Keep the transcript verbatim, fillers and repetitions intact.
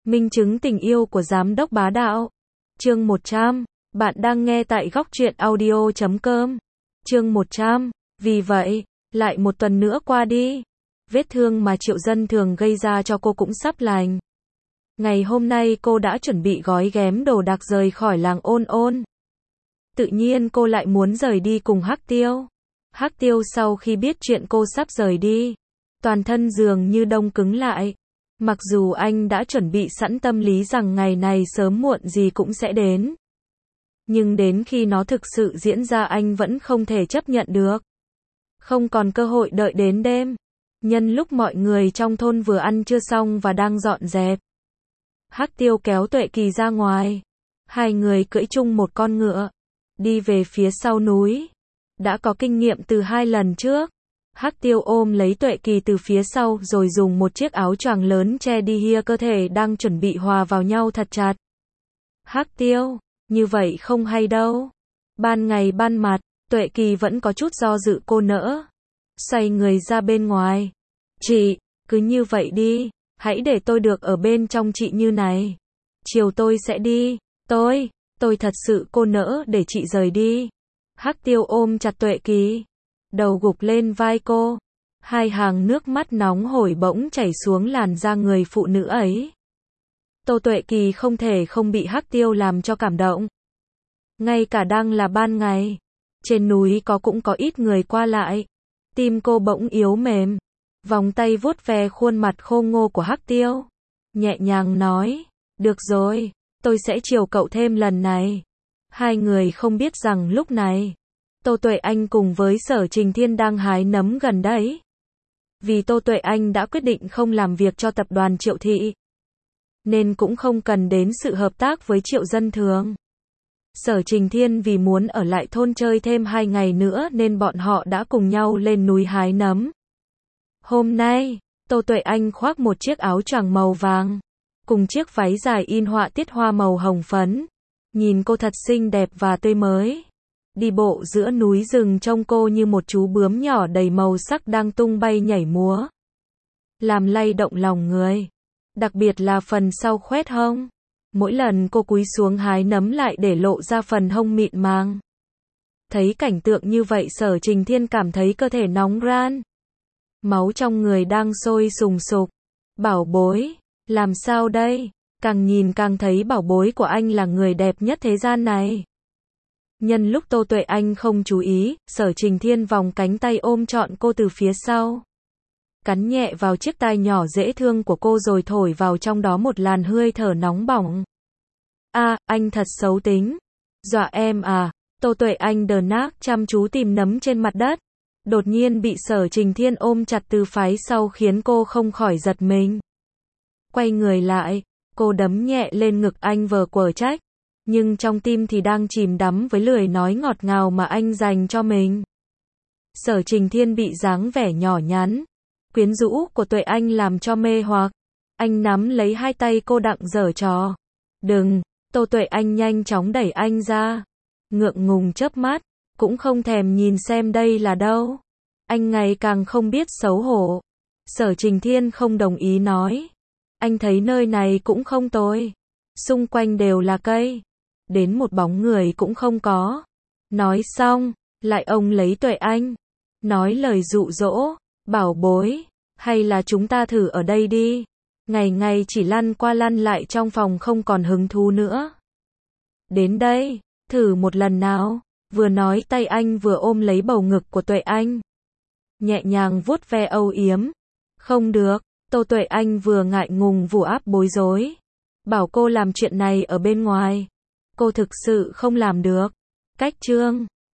Minh chứng tình yêu của giám đốc bá đạo. Chương một trăm. Bạn đang nghe tại góc truyện audio chấm com. Chương một trăm. Vì vậy, lại một tuần nữa qua đi. Vết thương mà Triệu Dân Thường gây ra cho cô cũng sắp lành. Ngày hôm nay cô đã chuẩn bị gói ghém đồ đạc rời khỏi làng Ôn Ôn. Tự nhiên cô lại muốn rời đi cùng Hắc Tiêu. Hắc Tiêu sau khi biết chuyện cô sắp rời đi, toàn thân dường như đông cứng lại. Mặc dù anh đã chuẩn bị sẵn tâm lý rằng ngày này sớm muộn gì cũng sẽ đến. Nhưng đến khi nó thực sự diễn ra anh vẫn không thể chấp nhận được. Không còn cơ hội đợi đến đêm. Nhân lúc mọi người trong thôn vừa ăn trưa xong và đang dọn dẹp, Hắc Tiêu kéo Tuệ Kỳ ra ngoài. Hai người cưỡi chung một con ngựa, đi về phía sau núi. Đã có kinh nghiệm từ hai lần trước. Hắc Tiêu ôm lấy Tuệ Kỳ từ phía sau rồi dùng một chiếc áo choàng lớn che đi hia cơ thể đang chuẩn bị hòa vào nhau thật chặt. Hắc Tiêu, như vậy không hay đâu. Ban ngày ban mặt, Tuệ Kỳ vẫn có chút do dự cô nỡ. Xoay người ra bên ngoài. Chị, cứ như vậy đi, hãy để tôi được ở bên trong chị như này. Chiều tôi sẽ đi, tôi, tôi thật sự cô nỡ để chị rời đi. Hắc Tiêu ôm chặt Tuệ Kỳ, đầu gục lên vai cô. Hai hàng nước mắt nóng hổi bỗng chảy xuống làn da người phụ nữ ấy. Tô Tuệ Kỳ không thể không bị Hắc Tiêu làm cho cảm động. Ngay cả đang là ban ngày, trên núi có cũng có ít người qua lại. Tim cô bỗng yếu mềm, vòng tay vuốt ve khuôn mặt khô ngô của Hắc Tiêu, nhẹ nhàng nói, được rồi, tôi sẽ chiều cậu thêm lần này. Hai người không biết rằng lúc này, Tô Tuệ Anh cùng với Sở Trình Thiên đang hái nấm gần đấy. Vì Tô Tuệ Anh đã quyết định không làm việc cho tập đoàn Triệu Thị, nên cũng không cần đến sự hợp tác với Triệu Dân Thường. Sở Trình Thiên vì muốn ở lại thôn chơi thêm hai ngày nữa nên bọn họ đã cùng nhau lên núi hái nấm. Hôm nay, Tô Tuệ Anh khoác một chiếc áo choàng màu vàng, cùng chiếc váy dài in họa tiết hoa màu hồng phấn. Nhìn cô thật xinh đẹp và tươi mới. Đi bộ giữa núi rừng trông cô như một chú bướm nhỏ đầy màu sắc đang tung bay nhảy múa, làm lay động lòng người. Đặc biệt là phần sau khoét hông. Mỗi lần cô cúi xuống hái nấm lại để lộ ra phần hông mịn màng. Thấy cảnh tượng như vậy Sở Trình Thiên cảm thấy cơ thể nóng ran. Máu trong người đang sôi sùng sục. Bảo bối, làm sao đây? Càng nhìn càng thấy bảo bối của anh là người đẹp nhất thế gian này. Nhân lúc Tô Tuệ Anh không chú ý, Sở Trình Thiên vòng cánh tay ôm trọn cô từ phía sau. Cắn nhẹ vào chiếc tai nhỏ dễ thương của cô rồi thổi vào trong đó một làn hơi thở nóng bỏng. A, à, anh thật xấu tính. Dọa em à? Tô Tuệ Anh đờ nác chăm chú tìm nấm trên mặt đất. Đột nhiên bị Sở Trình Thiên ôm chặt từ phái sau khiến cô không khỏi giật mình. Quay người lại, cô đấm nhẹ lên ngực anh vờ quở trách. Nhưng trong tim thì đang chìm đắm với lời nói ngọt ngào mà anh dành cho mình. Sở Trình Thiên bị dáng vẻ nhỏ nhắn, quyến rũ của Tuệ Anh làm cho mê hoặc. Anh nắm lấy hai tay cô đặng giở trò. Đừng, Tô Tuệ Anh nhanh chóng đẩy anh ra. Ngượng ngùng chớp mắt, cũng không thèm nhìn xem đây là đâu. Anh ngày càng không biết xấu hổ. Sở Trình Thiên không đồng ý nói. Anh thấy nơi này cũng không tồi. Xung quanh đều là cây. Đến một bóng người cũng không có. Nói xong, lại ông lấy Tuệ Anh. Nói lời dụ dỗ, bảo bối, hay là chúng ta thử ở đây đi. Ngày ngày chỉ lăn qua lăn lại trong phòng không còn hứng thú nữa. Đến đây, thử một lần nào. Vừa nói tay anh vừa ôm lấy bầu ngực của Tuệ Anh. Nhẹ nhàng vuốt ve âu yếm. Không được, Tô Tuệ Anh vừa ngại ngùng vù áp bối rối. Bảo cô làm chuyện này ở bên ngoài. Cô thực sự không làm được. Cách chương